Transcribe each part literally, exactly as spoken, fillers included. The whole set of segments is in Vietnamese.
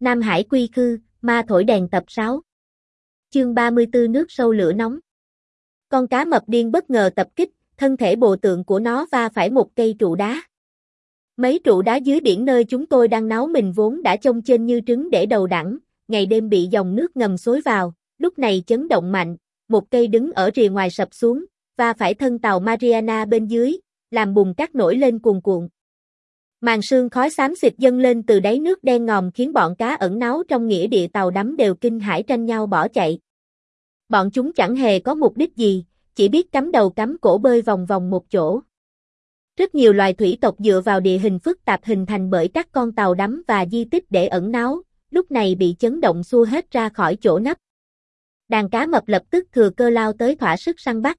Nam Hải Quy Khư, Ma Thổi Đèn tập sáu. Chương ba mươi tư Nước sâu lửa nóng. Con cá mập điên bất ngờ tập kích, thân thể bồ tượng của nó va phải một cây trụ đá. Mấy trụ đá dưới biển nơi chúng tôi đang náo mình vốn đã trông chênh như trứng để đầu đẳng, ngày đêm bị dòng nước ngầm xối vào, lúc này chấn động mạnh, một cây đứng ở rìa ngoài sập xuống, va phải thân tàu Mariana bên dưới, làm bùn cát nổi lên cuồn cuộn. Màn sương khói xám xịt dâng lên từ đáy nước đen ngòm khiến bọn cá ẩn náu trong nghĩa địa tàu đắm đều kinh hãi tranh nhau bỏ chạy. Bọn chúng chẳng hề có mục đích gì, chỉ biết cắm đầu cắm cổ bơi vòng vòng một chỗ. Rất nhiều loài thủy tộc dựa vào địa hình phức tạp hình thành bởi các con tàu đắm và di tích để ẩn náu, lúc này bị chấn động xua hết ra khỏi chỗ nấp. Đàn cá mập lập tức thừa cơ lao tới thỏa sức săn bắt.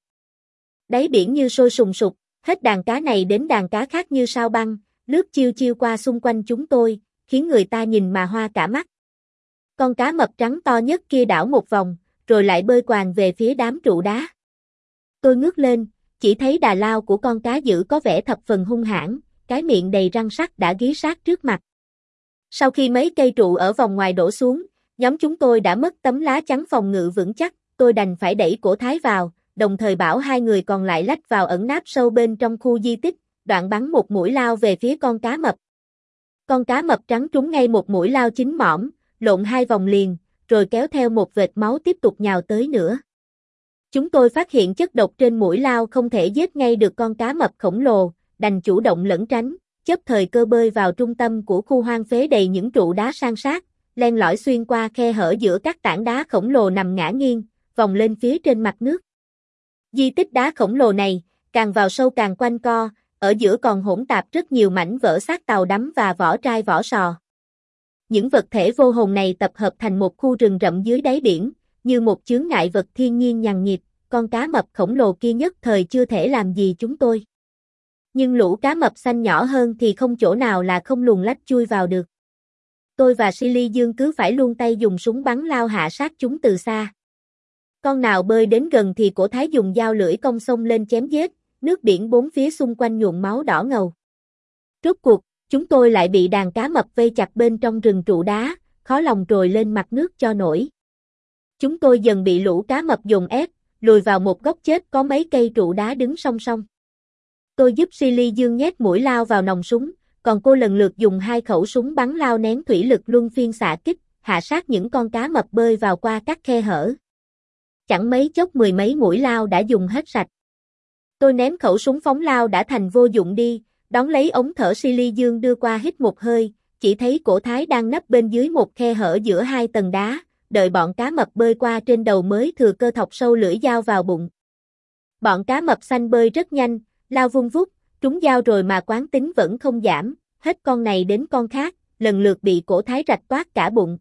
Đáy biển như sôi sùng sục, hết đàn cá này đến đàn cá khác như sao băng, lướt chiêu chiêu qua xung quanh chúng tôi, khiến người ta nhìn mà hoa cả mắt. Con cá mập trắng to nhất kia đảo một vòng, rồi lại bơi quàng về phía đám trụ đá. Tôi ngước lên, chỉ thấy đà lao của con cá dữ có vẻ thập phần hung hãn, cái miệng đầy răng sắc đã gí sát trước mặt. Sau khi mấy cây trụ ở vòng ngoài đổ xuống, nhóm chúng tôi đã mất tấm lá chắn phòng ngự vững chắc, tôi đành phải đẩy cổ Thái vào, đồng thời bảo hai người còn lại lách vào ẩn náp sâu bên trong khu di tích, đoạn bắn một mũi lao về phía con cá mập. Con cá mập trắng trúng ngay một mũi lao chính mõm, lộn hai vòng liền, rồi kéo theo một vệt máu tiếp tục nhào tới nữa. Chúng tôi phát hiện chất độc trên mũi lao không thể giết ngay được con cá mập khổng lồ, đành chủ động lẩn tránh, chớp thời cơ bơi vào trung tâm của khu hoang phế đầy những trụ đá san sát, len lỏi xuyên qua khe hở giữa các tảng đá khổng lồ nằm ngả nghiêng, vòng lên phía trên mặt nước. Di tích đá khổng lồ này, càng vào sâu càng quanh co, ở giữa còn hỗn tạp rất nhiều mảnh vỡ xác tàu đắm và vỏ trai vỏ sò. Những vật thể vô hồn này tập hợp thành một khu rừng rậm dưới đáy biển, như một chướng ngại vật thiên nhiên nhằng nhịt, con cá mập khổng lồ kia nhất thời chưa thể làm gì chúng tôi. Nhưng lũ cá mập xanh nhỏ hơn thì không chỗ nào là không luồn lách chui vào được. Tôi và Silly Dương cứ phải luôn tay dùng súng bắn lao hạ sát chúng từ xa. Con nào bơi đến gần thì cổ Thái dùng dao lưỡi cong xông lên chém giết, nước biển bốn phía xung quanh nhuộm máu đỏ ngầu. Rốt cuộc, chúng tôi lại bị đàn cá mập vây chặt bên trong rừng trụ đá, khó lòng trồi lên mặt nước cho nổi. Chúng tôi dần bị lũ cá mập dồn ép, lùi vào một góc chết có mấy cây trụ đá đứng song song. Tôi giúp Silly Dương nhét mũi lao vào nòng súng, còn cô lần lượt dùng hai khẩu súng bắn lao nén thủy lực luân phiên xạ kích, hạ sát những con cá mập bơi vào qua các khe hở. Chẳng mấy chốc mười mấy mũi lao đã dùng hết sạch. Tôi ném khẩu súng phóng lao đã thành vô dụng đi, đón lấy ống thở Silly Dương đưa qua hít một hơi, chỉ thấy cổ Thái đang nấp bên dưới một khe hở giữa hai tầng đá, đợi bọn cá mập bơi qua trên đầu mới thừa cơ thọc sâu lưỡi dao vào bụng. Bọn cá mập xanh bơi rất nhanh, lao vung vút, trúng dao rồi mà quán tính vẫn không giảm, hết con này đến con khác, lần lượt bị cổ Thái rạch toát cả bụng.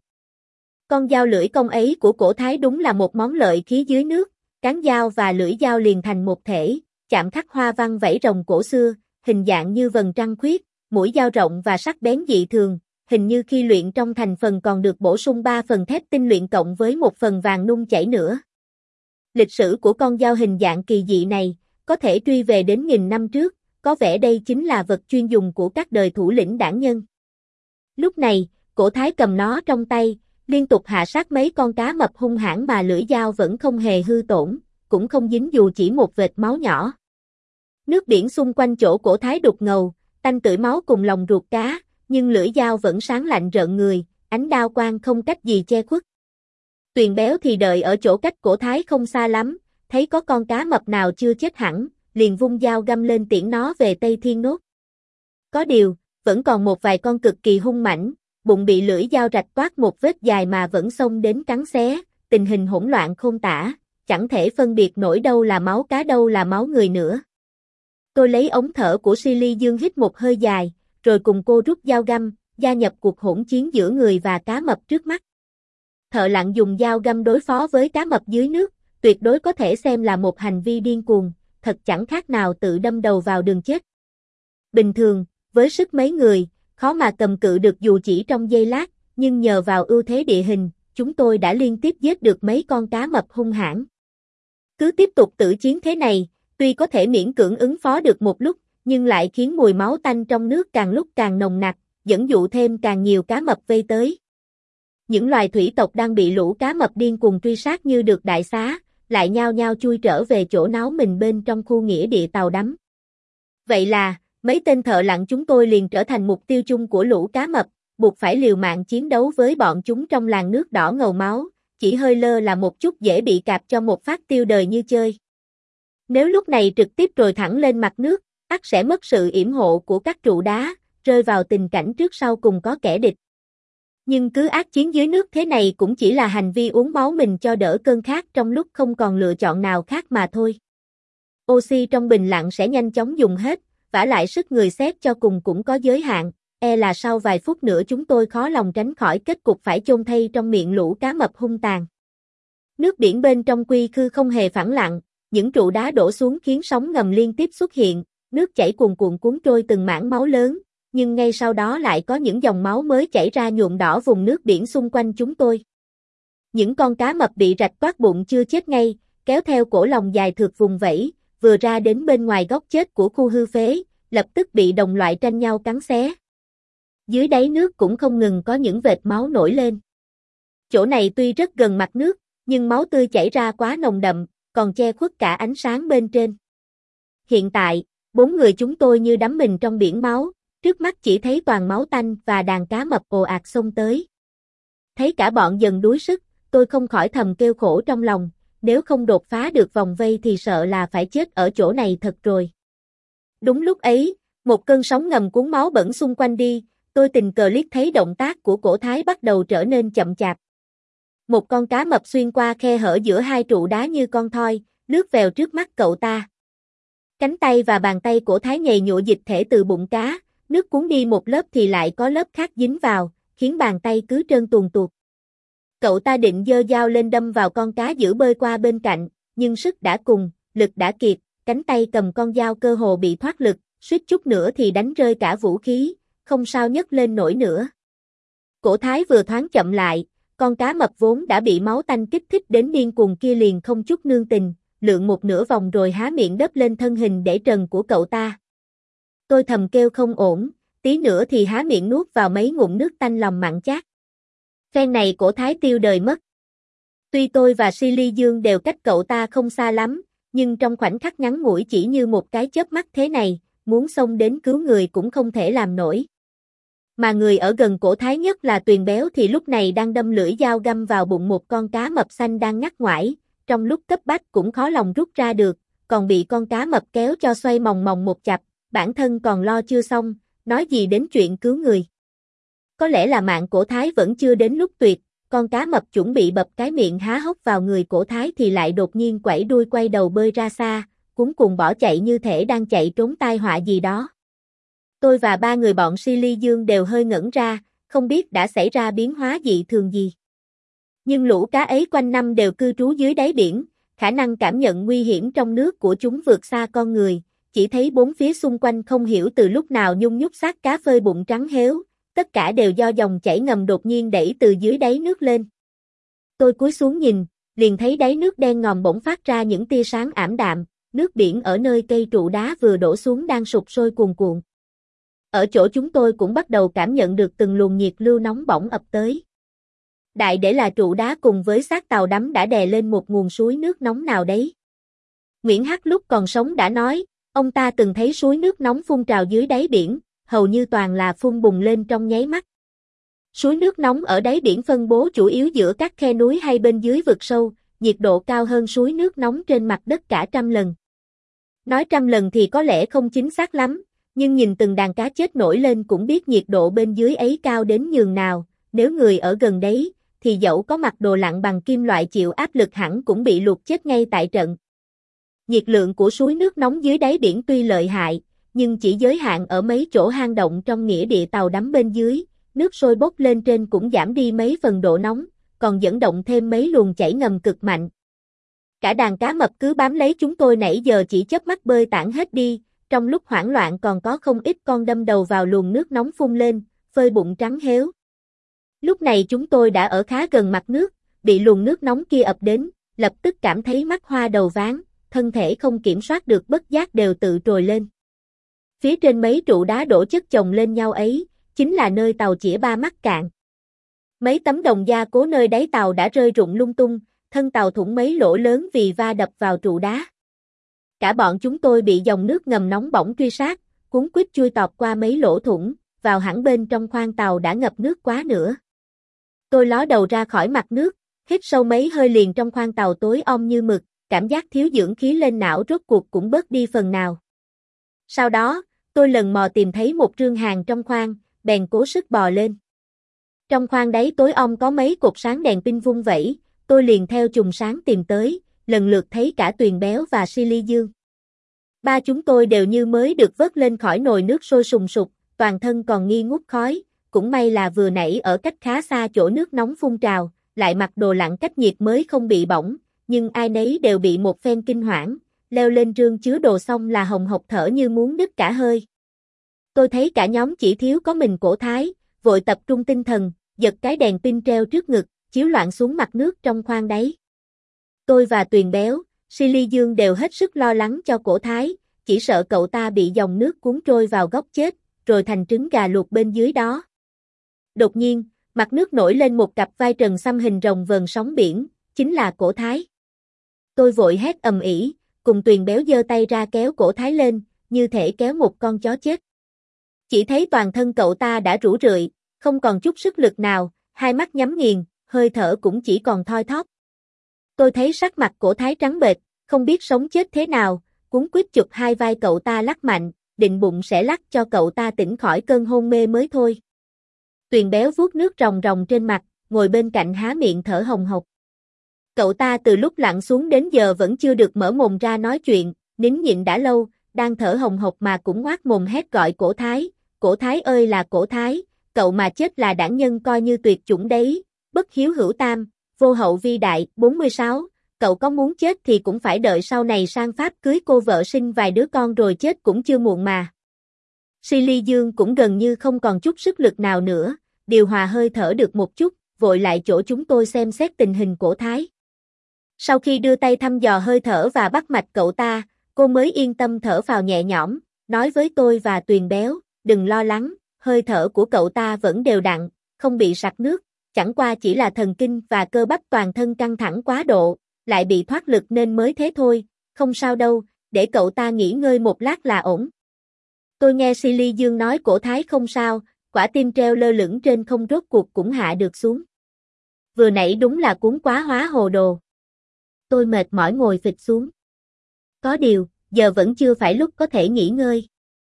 Con dao lưỡi cong ấy của cổ Thái đúng là một món lợi khí dưới nước, cán dao và lưỡi dao liền thành một thể, chạm khắc hoa văn vảy rồng cổ xưa, hình dạng như vầng trăng khuyết, mũi dao rộng và sắc bén dị thường, hình như khi luyện trong thành phần còn được bổ sung ba phần thép tinh luyện cộng với một phần vàng nung chảy nữa. Lịch sử của con dao hình dạng kỳ dị này, có thể truy về đến nghìn năm trước, có vẻ đây chính là vật chuyên dùng của các đời thủ lĩnh đảng nhân. Lúc này, cổ Thái cầm nó trong tay, liên tục hạ sát mấy con cá mập hung hãn mà lưỡi dao vẫn không hề hư tổn, cũng không dính dù chỉ một vệt máu nhỏ. Nước biển xung quanh chỗ cổ Thái đục ngầu, tanh tưởi máu cùng lòng ruột cá, nhưng lưỡi dao vẫn sáng lạnh rợn người, ánh đao quang không cách gì che khuất. Tuyền béo thì đợi ở chỗ cách cổ Thái không xa lắm, thấy có con cá mập nào chưa chết hẳn, liền vung dao găm lên tiễn nó về Tây Thiên Nốt. Có điều, vẫn còn một vài con cực kỳ hung mãnh, bụng bị lưỡi dao rạch toát một vết dài mà vẫn xông đến cắn xé, tình hình hỗn loạn khôn tả, chẳng thể phân biệt nổi đâu là máu cá đâu là máu người nữa. Tôi lấy ống thở của Silly Dương hít một hơi dài, rồi cùng cô rút dao găm, gia nhập cuộc hỗn chiến giữa người và cá mập trước mắt. Thợ lặn dùng dao găm đối phó với cá mập dưới nước, tuyệt đối có thể xem là một hành vi điên cuồng, thật chẳng khác nào tự đâm đầu vào đường chết. Bình thường, với sức mấy người, khó mà cầm cự được dù chỉ trong giây lát, nhưng nhờ vào ưu thế địa hình, chúng tôi đã liên tiếp giết được mấy con cá mập hung hãn. Cứ tiếp tục tử chiến thế này, tuy có thể miễn cưỡng ứng phó được một lúc, nhưng lại khiến mùi máu tanh trong nước càng lúc càng nồng nặc, dẫn dụ thêm càng nhiều cá mập vây tới. Những loài thủy tộc đang bị lũ cá mập điên cuồng truy sát như được đại xá, lại nhao nhao chui trở về chỗ náo mình bên trong khu nghĩa địa tàu đắm. Vậy là, mấy tên thợ lặn chúng tôi liền trở thành mục tiêu chung của lũ cá mập, buộc phải liều mạng chiến đấu với bọn chúng trong làn nước đỏ ngầu máu, chỉ hơi lơ là một chút dễ bị cạp cho một phát tiêu đời như chơi. Nếu lúc này trực tiếp trồi thẳng lên mặt nước, ắt sẽ mất sự yểm hộ của các trụ đá, rơi vào tình cảnh trước sau cùng có kẻ địch. Nhưng cứ ác chiến dưới nước thế này cũng chỉ là hành vi uống máu mình cho đỡ cơn khát trong lúc không còn lựa chọn nào khác mà thôi. Oxy trong bình lặng sẽ nhanh chóng dùng hết, vả lại sức người xét cho cùng cũng có giới hạn, e là sau vài phút nữa chúng tôi khó lòng tránh khỏi kết cục phải chôn thây trong miệng lũ cá mập hung tàn. Nước biển bên trong quy khư không hề phẳng lặng, những trụ đá đổ xuống khiến sóng ngầm liên tiếp xuất hiện, nước chảy cuồn cuộn cuốn trôi từng mảng máu lớn, nhưng ngay sau đó lại có những dòng máu mới chảy ra nhuộm đỏ vùng nước biển xung quanh chúng tôi. Những con cá mập bị rạch toát bụng chưa chết ngay, kéo theo cổ lòng dài thượt vùng vẫy, vừa ra đến bên ngoài góc chết của khu hư phế, lập tức bị đồng loại tranh nhau cắn xé. Dưới đáy nước cũng không ngừng có những vệt máu nổi lên. Chỗ này tuy rất gần mặt nước, nhưng máu tươi chảy ra quá nồng đậm, còn che khuất cả ánh sáng bên trên. Hiện tại, bốn người chúng tôi như đắm mình trong biển máu, trước mắt chỉ thấy toàn máu tanh và đàn cá mập ồ ạt xông tới. Thấy cả bọn dần đuối sức, tôi không khỏi thầm kêu khổ trong lòng, nếu không đột phá được vòng vây thì sợ là phải chết ở chỗ này thật rồi. Đúng lúc ấy, một cơn sóng ngầm cuốn máu bẩn xung quanh đi, tôi tình cờ liếc thấy động tác của cổ Thái bắt đầu trở nên chậm chạp. Một con cá mập xuyên qua khe hở giữa hai trụ đá như con thoi, lướt vèo trước mắt cậu ta. Cánh tay và bàn tay cổ Thái nhầy nhụa dịch thể từ bụng cá, nước cuốn đi một lớp thì lại có lớp khác dính vào, khiến bàn tay cứ trơn tuồn tuột. Cậu ta định giơ dao lên đâm vào con cá giữ bơi qua bên cạnh, nhưng sức đã cùng, lực đã kiệt, cánh tay cầm con dao cơ hồ bị thoát lực, suýt chút nữa thì đánh rơi cả vũ khí, không sao nhấc lên nổi nữa. Cổ Thái vừa thoáng chậm lại, con cá mập vốn đã bị máu tanh kích thích đến điên cuồng kia liền không chút nương tình, lượn một nửa vòng rồi há miệng đớp lên thân hình để trần của cậu ta. Tôi thầm kêu không ổn, tí nữa thì há miệng nuốt vào mấy ngụm nước tanh lòng mặn chát. Phen này cổ Thái tiêu đời mất. Tuy tôi và Silly Dương đều cách cậu ta không xa lắm, nhưng trong khoảnh khắc ngắn ngủi chỉ như một cái chớp mắt thế này, muốn xông đến cứu người cũng không thể làm nổi. Mà người ở gần cổ Thái nhất là Tuyền Béo thì lúc này đang đâm lưỡi dao găm vào bụng một con cá mập xanh đang ngắt ngoải, trong lúc cấp bách cũng khó lòng rút ra được, còn bị con cá mập kéo cho xoay mòng mòng một chập, bản thân còn lo chưa xong, nói gì đến chuyện cứu người. Có lẽ là mạng cổ Thái vẫn chưa đến lúc tuyệt, con cá mập chuẩn bị bập cái miệng há hốc vào người cổ Thái thì lại đột nhiên quẩy đuôi quay đầu bơi ra xa, cuống cuồng bỏ chạy như thể đang chạy trốn tai họa gì đó. Tôi và ba người bọn Silly Dương đều hơi ngẩn ra, không biết đã xảy ra biến hóa dị thường gì. Nhưng lũ cá ấy quanh năm đều cư trú dưới đáy biển, khả năng cảm nhận nguy hiểm trong nước của chúng vượt xa con người, chỉ thấy bốn phía xung quanh không hiểu từ lúc nào nhung nhúc xác cá phơi bụng trắng héo, tất cả đều do dòng chảy ngầm đột nhiên đẩy từ dưới đáy nước lên. Tôi cúi xuống nhìn, liền thấy đáy nước đen ngòm bỗng phát ra những tia sáng ảm đạm, nước biển ở nơi cây trụ đá vừa đổ xuống đang sục sôi cuồn cuộn. Ở chỗ chúng tôi cũng bắt đầu cảm nhận được từng luồng nhiệt lưu nóng bỏng ập tới. Đại để là trụ đá cùng với xác tàu đắm đã đè lên một nguồn suối nước nóng nào đấy. Nguyễn Hắc lúc còn sống đã nói, ông ta từng thấy suối nước nóng phun trào dưới đáy biển, hầu như toàn là phun bùng lên trong nháy mắt. Suối nước nóng ở đáy biển phân bố chủ yếu giữa các khe núi hay bên dưới vực sâu, nhiệt độ cao hơn suối nước nóng trên mặt đất cả trăm lần. Nói trăm lần thì có lẽ không chính xác lắm, nhưng nhìn từng đàn cá chết nổi lên cũng biết nhiệt độ bên dưới ấy cao đến nhường nào, nếu người ở gần đấy, thì dẫu có mặc đồ lặn bằng kim loại chịu áp lực hẳn cũng bị luộc chết ngay tại trận. Nhiệt lượng của suối nước nóng dưới đáy biển tuy lợi hại, nhưng chỉ giới hạn ở mấy chỗ hang động trong nghĩa địa tàu đắm bên dưới, nước sôi bốc lên trên cũng giảm đi mấy phần độ nóng, còn dẫn động thêm mấy luồng chảy ngầm cực mạnh. Cả đàn cá mập cứ bám lấy chúng tôi nãy giờ chỉ chớp mắt bơi tản hết đi, trong lúc hoảng loạn còn có không ít con đâm đầu vào luồng nước nóng phun lên, phơi bụng trắng héo. Lúc này chúng tôi đã ở khá gần mặt nước, bị luồng nước nóng kia ập đến, lập tức cảm thấy mắt hoa đầu váng, thân thể không kiểm soát được bất giác đều tự trồi lên. Phía trên mấy trụ đá đổ chất chồng lên nhau ấy, chính là nơi tàu chĩa ba mắc cạn. Mấy tấm đồng gia cố nơi đáy tàu đã rơi rụng lung tung, thân tàu thủng mấy lỗ lớn vì va đập vào trụ đá. Cả bọn chúng tôi bị dòng nước ngầm nóng bỏng truy sát, cuốn quýt chui tọt qua mấy lỗ thủng, vào hẳn bên trong khoang tàu đã ngập nước quá nữa. Tôi ló đầu ra khỏi mặt nước, hít sâu mấy hơi liền trong khoang tàu tối om như mực, cảm giác thiếu dưỡng khí lên não rốt cuộc cũng bớt đi phần nào. Sau đó, tôi lần mò tìm thấy một rương hàng trong khoang, bèn cố sức bò lên. Trong khoang đáy tối om có mấy cột sáng đèn pin vung vẩy, tôi liền theo chùm sáng tìm tới, lần lượt thấy cả Tuyền Béo và Silly Dương. Ba chúng tôi đều như mới được vớt lên khỏi nồi nước sôi sùng sục, toàn thân còn nghi ngút khói, cũng may là vừa nãy ở cách khá xa chỗ nước nóng phun trào, lại mặc đồ lặn cách nhiệt mới không bị bỏng, nhưng ai nấy đều bị một phen kinh hoảng, leo lên rương chứa đồ xong là hồng hộc thở như muốn đứt cả hơi. Tôi thấy cả nhóm chỉ thiếu có mình Cổ Thái, vội tập trung tinh thần, giật cái đèn pin treo trước ngực, chiếu loạn xuống mặt nước trong khoang đáy. Tôi và Tuyền Béo, Silly Dương đều hết sức lo lắng cho Cổ Thái, chỉ sợ cậu ta bị dòng nước cuốn trôi vào góc chết, rồi thành trứng gà luộc bên dưới đó. Đột nhiên, mặt nước nổi lên một cặp vai trần xăm hình rồng vờn sóng biển, chính là Cổ Thái. Tôi vội hét ầm ĩ, cùng Tuyền Béo giơ tay ra kéo Cổ Thái lên, như thể kéo một con chó chết. Chỉ thấy toàn thân cậu ta đã rũ rượi, không còn chút sức lực nào, hai mắt nhắm nghiền, hơi thở cũng chỉ còn thoi thóp. Tôi thấy sắc mặt Cổ Thái trắng bệch, không biết sống chết thế nào, cuống quýt chụp hai vai cậu ta lắc mạnh, định bụng sẽ lắc cho cậu ta tỉnh khỏi cơn hôn mê mới thôi. Tuyền Béo vuốt nước ròng ròng trên mặt, ngồi bên cạnh há miệng thở hồng hộc. Cậu ta từ lúc lặn xuống đến giờ vẫn chưa được mở mồm ra nói chuyện, nín nhịn đã lâu, đang thở hồng hộc mà cũng ngoác mồm hét gọi Cổ Thái, Cổ Thái ơi là Cổ Thái, cậu mà chết là đảng nhân coi như tuyệt chủng đấy, bất hiếu hữu tam, vô hậu vi đại, bốn mươi sáu, cậu có muốn chết thì cũng phải đợi sau này sang Pháp cưới cô vợ sinh vài đứa con rồi chết cũng chưa muộn mà. Silly Dương cũng gần như không còn chút sức lực nào nữa, điều hòa hơi thở được một chút, vội lại chỗ chúng tôi xem xét tình hình Cổ Thái. Sau khi đưa tay thăm dò hơi thở và bắt mạch cậu ta, cô mới yên tâm thở phào nhẹ nhõm, nói với tôi và Tuyền Béo, đừng lo lắng, hơi thở của cậu ta vẫn đều đặn, không bị sặc nước, chẳng qua chỉ là thần kinh và cơ bắp toàn thân căng thẳng quá độ, lại bị thoát lực nên mới thế thôi, không sao đâu, để cậu ta nghỉ ngơi một lát là ổn. Tôi nghe Silly Dương nói Cổ Thái không sao, quả tim treo lơ lửng trên không rốt cuộc cũng hạ được xuống. Vừa nãy đúng là cuốn quá hóa hồ đồ. Tôi mệt mỏi ngồi phịch xuống. Có điều, giờ vẫn chưa phải lúc có thể nghỉ ngơi.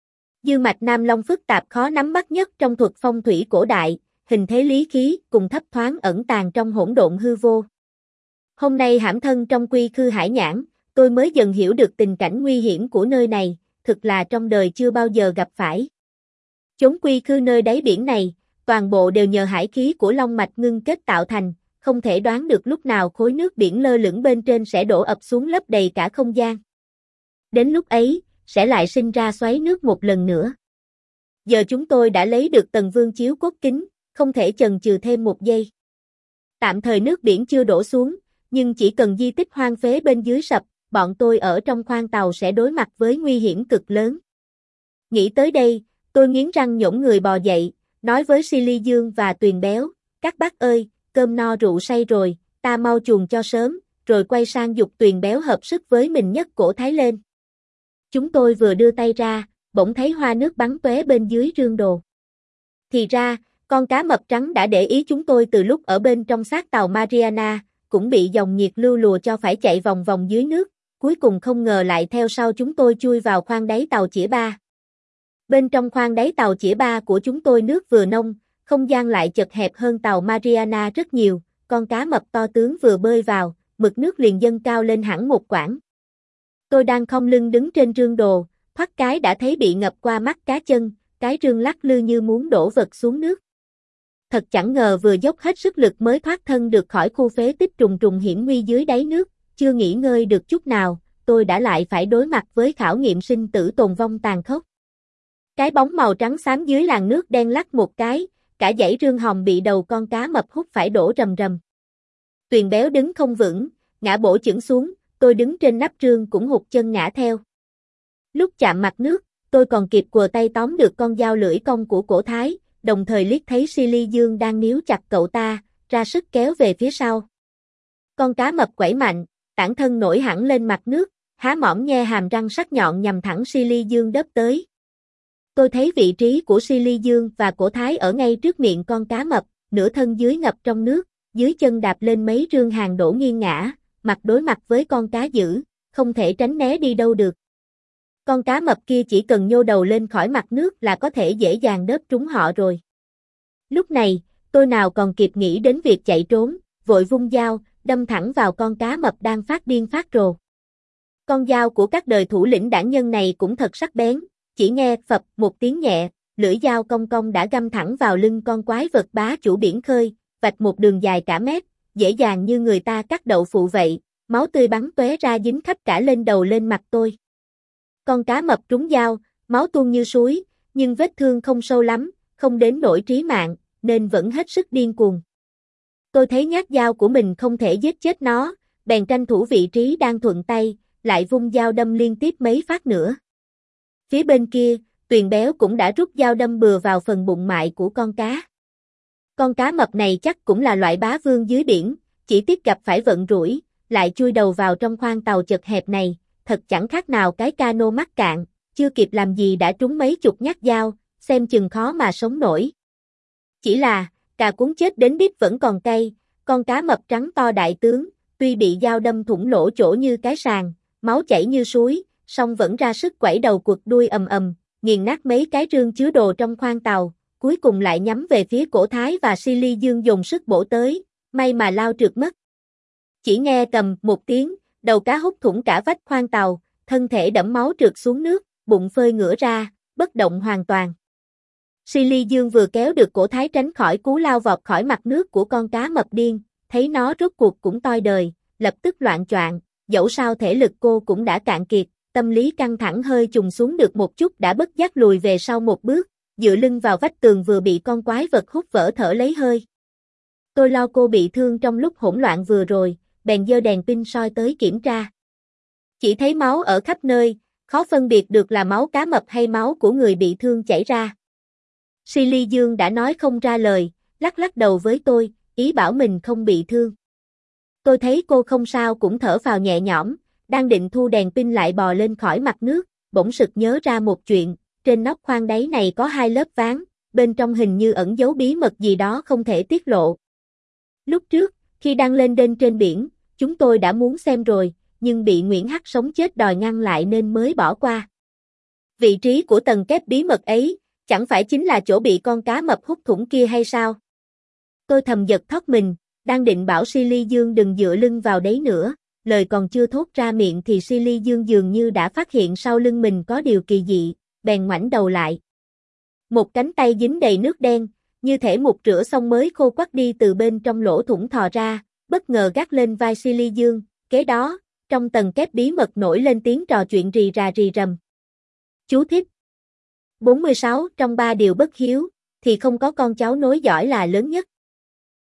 Dư mạch Nam Long phức tạp khó nắm bắt nhất trong thuật phong thủy cổ đại, hình thế lý khí cùng thấp thoáng ẩn tàng trong hỗn độn hư vô. Hôm nay hãm thân trong quy khư hải nhãn, tôi mới dần hiểu được tình cảnh nguy hiểm của nơi này, thực là trong đời chưa bao giờ gặp phải. Chốn quy khư nơi đáy biển này, toàn bộ đều nhờ hải khí của long mạch ngưng kết tạo thành, không thể đoán được lúc nào khối nước biển lơ lửng bên trên sẽ đổ ập xuống lấp đầy cả không gian. Đến lúc ấy, sẽ lại sinh ra xoáy nước một lần nữa. Giờ chúng tôi đã lấy được tầng vương chiếu cốt kính, không thể chần chừ thêm một giây. Tạm thời nước biển chưa đổ xuống, nhưng chỉ cần di tích hoang phế bên dưới sập, bọn tôi ở trong khoang tàu sẽ đối mặt với nguy hiểm cực lớn. Nghĩ tới đây, tôi nghiến răng nhổn người bò dậy, nói với Silly Dương và Tuyền Béo, các bác ơi, cơm no rượu say rồi, ta mau chuồng cho sớm, rồi quay sang giục Tuyền Béo hợp sức với mình nhấc Cổ Thái lên. Chúng tôi vừa đưa tay ra, bỗng thấy hoa nước bắn tóe bên dưới rương đồ. Thì ra, con cá mập trắng đã để ý chúng tôi từ lúc ở bên trong xác tàu Mariana, cũng bị dòng nhiệt lưu lùa cho phải chạy vòng vòng dưới nước, cuối cùng không ngờ lại theo sau chúng tôi chui vào khoang đáy tàu chĩa ba. Bên trong khoang đáy tàu chĩa ba của chúng tôi nước vừa nông, không gian lại chật hẹp hơn tàu Mariana rất nhiều, con cá mập to tướng vừa bơi vào, mực nước liền dâng cao lên hẳn một quãng. Tôi đang khom lưng đứng trên rương đồ, thoát cái đã thấy bị ngập qua mắt cá chân, cái rương lắc lư như muốn đổ vật xuống nước. Thật chẳng ngờ vừa dốc hết sức lực mới thoát thân được khỏi khu phế tích trùng trùng hiểm nguy dưới đáy nước, chưa nghỉ ngơi được chút nào, tôi đã lại phải đối mặt với khảo nghiệm sinh tử tồn vong tàn khốc. Cái bóng màu trắng xám dưới làn nước đen lắc một cái, cả dãy rương hồng bị đầu con cá mập hút phải đổ rầm rầm. Tuyền Béo đứng không vững, ngã bổ chưởng xuống, tôi đứng trên nắp rương cũng hụt chân ngã theo. Lúc chạm mặt nước, tôi còn kịp quờ tay tóm được con dao lưỡi cong của Cổ Thái, đồng thời liếc thấy Silly Dương đang níu chặt cậu ta, ra sức kéo về phía sau. Con cá mập quẩy mạnh, tản thân nổi hẳn lên mặt nước, há mỏm nhe hàm răng sắc nhọn nhằm thẳng Silly Dương đớp tới. Tôi thấy vị trí của Silly Dương và cổ thái ở ngay trước miệng con cá mập, nửa thân dưới ngập trong nước, dưới chân đạp lên mấy rương hàng đổ nghiêng ngã, mặt đối mặt với con cá dữ, không thể tránh né đi đâu được. Con cá mập kia chỉ cần nhô đầu lên khỏi mặt nước là có thể dễ dàng đớp trúng họ rồi. Lúc này, tôi nào còn kịp nghĩ đến việc chạy trốn, vội vung dao, đâm thẳng vào con cá mập đang phát điên phát rồ. Con dao của các đời thủ lĩnh đảng nhân này cũng thật sắc bén, chỉ nghe phập một tiếng nhẹ, lưỡi dao cong cong đã găm thẳng vào lưng con quái vật bá chủ biển khơi, vạch một đường dài cả mét, dễ dàng như người ta cắt đậu phụ vậy, máu tươi bắn tóe ra dính khắp cả lên đầu lên mặt tôi. Con cá mập trúng dao, máu tuôn như suối, nhưng vết thương không sâu lắm, không đến nỗi trí mạng, nên vẫn hết sức điên cuồng. Tôi thấy nhát dao của mình không thể giết chết nó, bèn tranh thủ vị trí đang thuận tay, lại vung dao đâm liên tiếp mấy phát nữa. Phía bên kia, Tuyền Béo cũng đã rút dao đâm bừa vào phần bụng mại của con cá. Con cá mập này chắc cũng là loại bá vương dưới biển, chỉ tiếc gặp phải vận rủi, lại chui đầu vào trong khoang tàu chật hẹp này, thật chẳng khác nào cái cano mắc cạn, chưa kịp làm gì đã trúng mấy chục nhát dao, xem chừng khó mà sống nổi. Chỉ là, cà cuốn chết đến đít vẫn còn cay, con cá mập trắng to đại tướng, tuy bị dao đâm thủng lỗ chỗ như cái sàng, máu chảy như suối, song vẫn ra sức quẩy đầu quật đuôi ầm ầm, nghiền nát mấy cái rương chứa đồ trong khoang tàu, cuối cùng lại nhắm về phía cổ thái và Silly Dương dùng sức bổ tới, may mà lao trượt mất. Chỉ nghe cầm một tiếng, đầu cá hút thủng cả vách khoang tàu, thân thể đẫm máu trượt xuống nước, bụng phơi ngửa ra, bất động hoàn toàn. Silly Dương vừa kéo được cổ thái tránh khỏi cú lao vọt khỏi mặt nước của con cá mập điên, thấy nó rốt cuộc cũng toi đời, lập tức loạng choạng, dẫu sao thể lực cô cũng đã cạn kiệt, tâm lý căng thẳng hơi trùng xuống được một chút đã bất giác lùi về sau một bước, dựa lưng vào vách tường vừa bị con quái vật hút vỡ thở lấy hơi. Tôi lo cô bị thương trong lúc hỗn loạn vừa rồi, bèn giơ đèn pin soi tới kiểm tra. Chỉ thấy máu ở khắp nơi, khó phân biệt được là máu cá mập hay máu của người bị thương chảy ra. Silly Dương đã nói không ra lời, lắc lắc đầu với tôi, ý bảo mình không bị thương. Tôi thấy cô không sao cũng thở phào nhẹ nhõm, đang định thu đèn pin lại bò lên khỏi mặt nước, bỗng sực nhớ ra một chuyện, trên nóc khoang đáy này có hai lớp ván, bên trong hình như ẩn giấu bí mật gì đó không thể tiết lộ. Lúc trước, khi đang lên đên trên biển, chúng tôi đã muốn xem rồi, nhưng bị Nguyễn Hắc sống chết đòi ngăn lại nên mới bỏ qua. Vị trí của tầng kép bí mật ấy, chẳng phải chính là chỗ bị con cá mập hút thủng kia hay sao? Tôi thầm giật thót mình, đang định bảo Silly Dương đừng dựa lưng vào đấy nữa, lời còn chưa thốt ra miệng thì Silly Dương dường như đã phát hiện sau lưng mình có điều kỳ dị, bèn ngoảnh đầu lại. Một cánh tay dính đầy nước đen, như thể một rửa xong mới khô quắt đi từ bên trong lỗ thủng thò ra, bất ngờ gác lên vai Silly Dương, kế đó, trong tầng kép bí mật nổi lên tiếng trò chuyện rì rà rì rầm. Chú thích bốn mươi sáu Trong ba điều bất hiếu, thì không có con cháu nối giỏi là lớn nhất.